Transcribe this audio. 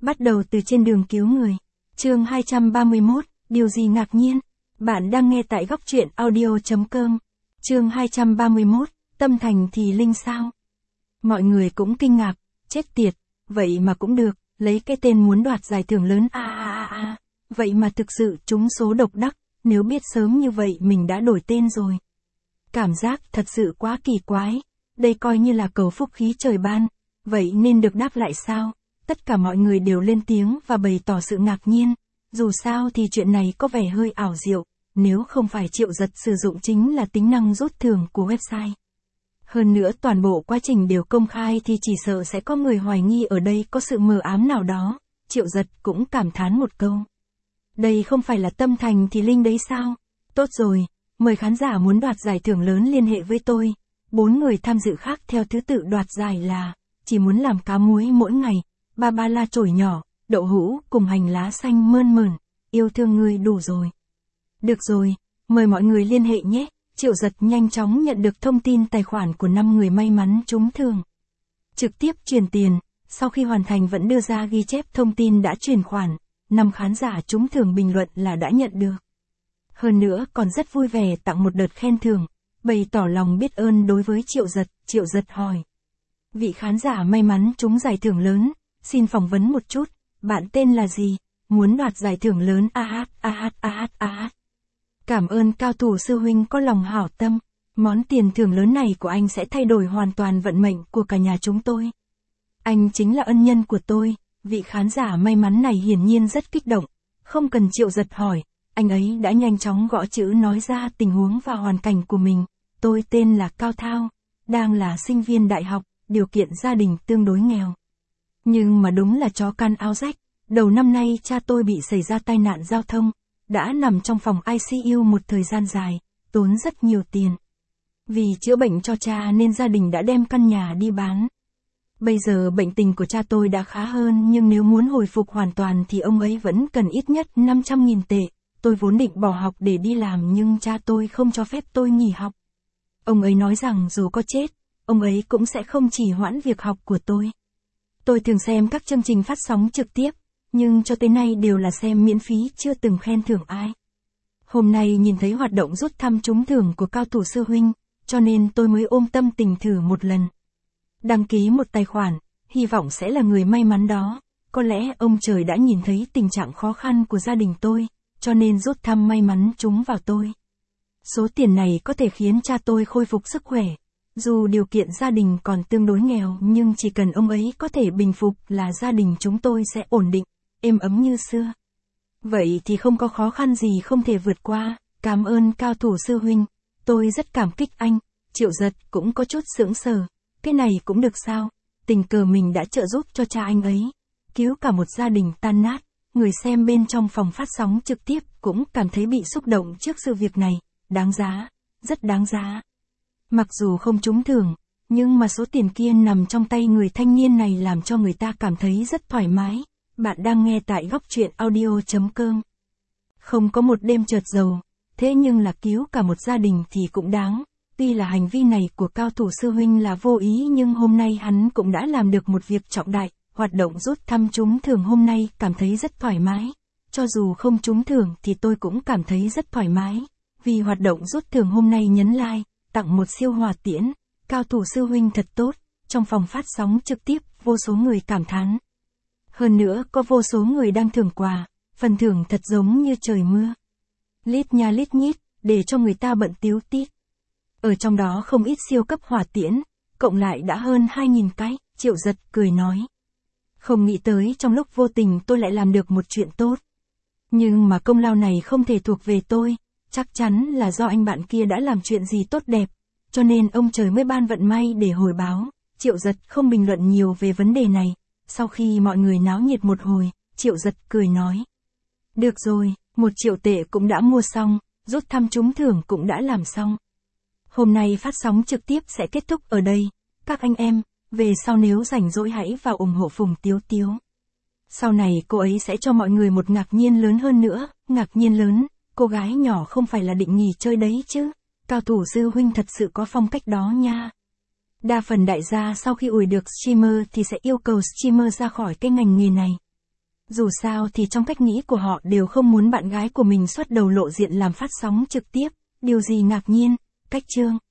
Bắt đầu từ trên đường cứu người. Chương 231, điều gì ngạc nhiên? Bạn đang nghe tại góc truyện audio.com. Chương 231, tâm thành thì linh sao? Mọi người cũng kinh ngạc, chết tiệt, vậy mà cũng được, lấy cái tên muốn đoạt giải thưởng lớn vậy mà thực sự trúng số độc đắc, nếu biết sớm như vậy mình đã đổi tên rồi. Cảm giác thật sự quá kỳ quái, đây coi như là cầu phúc khí trời ban, vậy nên được đáp lại sao? Tất cả mọi người đều lên tiếng và bày tỏ sự ngạc nhiên, dù sao thì chuyện này có vẻ hơi ảo diệu, nếu không phải Triệu Giật sử dụng chính là tính năng rút thưởng của website. Hơn nữa toàn bộ quá trình đều công khai thì chỉ sợ sẽ có người hoài nghi ở đây có sự mờ ám nào đó, Triệu Giật cũng cảm thán một câu. Đây không phải là tâm thành thì linh đấy sao? Tốt rồi, mời khán giả muốn đoạt giải thưởng lớn liên hệ với tôi. 4 người tham dự khác theo thứ tự đoạt giải là, chỉ muốn làm cá muối mỗi ngày, ba la chổi nhỏ, đậu hũ cùng hành lá xanh mơn mởn, yêu thương người đủ rồi. Được rồi, mời mọi người liên hệ nhé. Triệu Giật nhanh chóng nhận được thông tin tài khoản của 5 người may mắn trúng thưởng. Trực tiếp chuyển tiền, sau khi hoàn thành vẫn đưa ra ghi chép thông tin đã chuyển khoản, 5 khán giả trúng thưởng bình luận là đã nhận được. Hơn nữa còn rất vui vẻ tặng một đợt khen thưởng, bày tỏ lòng biết ơn đối với Triệu Giật hỏi. Vị khán giả may mắn trúng giải thưởng lớn, xin phỏng vấn một chút, bạn tên là gì, muốn đoạt giải thưởng lớn Cảm ơn cao thủ sư huynh có lòng hảo tâm, món tiền thưởng lớn này của anh sẽ thay đổi hoàn toàn vận mệnh của cả nhà chúng tôi. Anh chính là ân nhân của tôi, vị khán giả may mắn này hiển nhiên rất kích động, không cần Triệu Giật hỏi, anh ấy đã nhanh chóng gõ chữ nói ra tình huống và hoàn cảnh của mình. Tôi tên là Cao Thao, đang là sinh viên đại học, điều kiện gia đình tương đối nghèo. Nhưng mà đúng là chó căn áo rách, đầu năm nay cha tôi bị xảy ra tai nạn giao thông, đã nằm trong phòng ICU một thời gian dài, tốn rất nhiều tiền. Vì chữa bệnh cho cha nên gia đình đã đem căn nhà đi bán. Bây giờ bệnh tình của cha tôi đã khá hơn nhưng nếu muốn hồi phục hoàn toàn thì ông ấy vẫn cần ít nhất 500.000 tệ. Tôi vốn định bỏ học để đi làm nhưng cha tôi không cho phép tôi nghỉ học. Ông ấy nói rằng dù có chết, ông ấy cũng sẽ không trì hoãn việc học của tôi. Tôi thường xem các chương trình phát sóng trực tiếp, nhưng cho tới nay đều là xem miễn phí chưa từng khen thưởng ai. Hôm nay nhìn thấy hoạt động rút thăm trúng thưởng của cao thủ sư huynh, cho nên tôi mới ôm tâm tình thử một lần. Đăng ký một tài khoản, hy vọng sẽ là người may mắn đó. Có lẽ ông trời đã nhìn thấy tình trạng khó khăn của gia đình tôi, cho nên rút thăm may mắn trúng vào tôi. Số tiền này có thể khiến cha tôi khôi phục sức khỏe. Dù điều kiện gia đình còn tương đối nghèo nhưng chỉ cần ông ấy có thể bình phục là gia đình chúng tôi sẽ ổn định, êm ấm như xưa. Vậy thì không có khó khăn gì không thể vượt qua, cảm ơn cao thủ sư huynh, tôi rất cảm kích anh. Triệu Giật cũng có chút sững sờ, cái này cũng được sao, tình cờ mình đã trợ giúp cho cha anh ấy, cứu cả một gia đình tan nát. Người xem bên trong phòng phát sóng trực tiếp cũng cảm thấy bị xúc động trước sự việc này, đáng giá, rất đáng giá. Mặc dù không trúng thưởng, nhưng mà số tiền kia nằm trong tay người thanh niên này làm cho người ta cảm thấy rất thoải mái. Bạn đang nghe tại góc truyện audio.com. Không có một đêm chợt giàu, thế nhưng là cứu cả một gia đình thì cũng đáng. Tuy là hành vi này của cao thủ sư huynh là vô ý nhưng hôm nay hắn cũng đã làm được một việc trọng đại. Hoạt động rút thăm trúng thưởng hôm nay cảm thấy rất thoải mái. Cho dù không trúng thưởng thì tôi cũng cảm thấy rất thoải mái. Vì hoạt động rút thưởng hôm nay nhấn like, tặng một siêu hỏa tiễn. Cao thủ sư huynh thật tốt. Trong phòng phát sóng trực tiếp, vô số người cảm thán. Hơn nữa có vô số người đang thưởng quà, phần thưởng thật giống như trời mưa. Lít nha lít nhít, để cho người ta bận tíu tít. Ở trong đó không ít siêu cấp hỏa tiễn, cộng lại đã hơn 2.000 cái, Triệu Giật cười nói. Không nghĩ tới trong lúc vô tình tôi lại làm được một chuyện tốt. Nhưng mà công lao này không thể thuộc về tôi, chắc chắn là do anh bạn kia đã làm chuyện gì tốt đẹp, cho nên ông trời mới ban vận may để hồi báo. Triệu Giật không bình luận nhiều về vấn đề này. Sau khi mọi người náo nhiệt một hồi, Triệu Giật cười nói. Được rồi, 1 triệu tệ cũng đã mua xong, rút thăm trúng thưởng cũng đã làm xong. Hôm nay phát sóng trực tiếp sẽ kết thúc ở đây. Các anh em, về sau nếu rảnh rỗi hãy vào ủng hộ Phùng Tiếu Tiếu. Sau này cô ấy sẽ cho mọi người một ngạc nhiên lớn hơn nữa. Ngạc nhiên lớn, cô gái nhỏ không phải là định nghỉ chơi đấy chứ. Cao thủ sư huynh thật sự có phong cách đó nha. Đa phần đại gia sau khi ủi được streamer thì sẽ yêu cầu streamer ra khỏi cái ngành nghề này. Dù sao thì trong cách nghĩ của họ đều không muốn bạn gái của mình xuất đầu lộ diện làm phát sóng trực tiếp, điều gì ngạc nhiên, cách chương.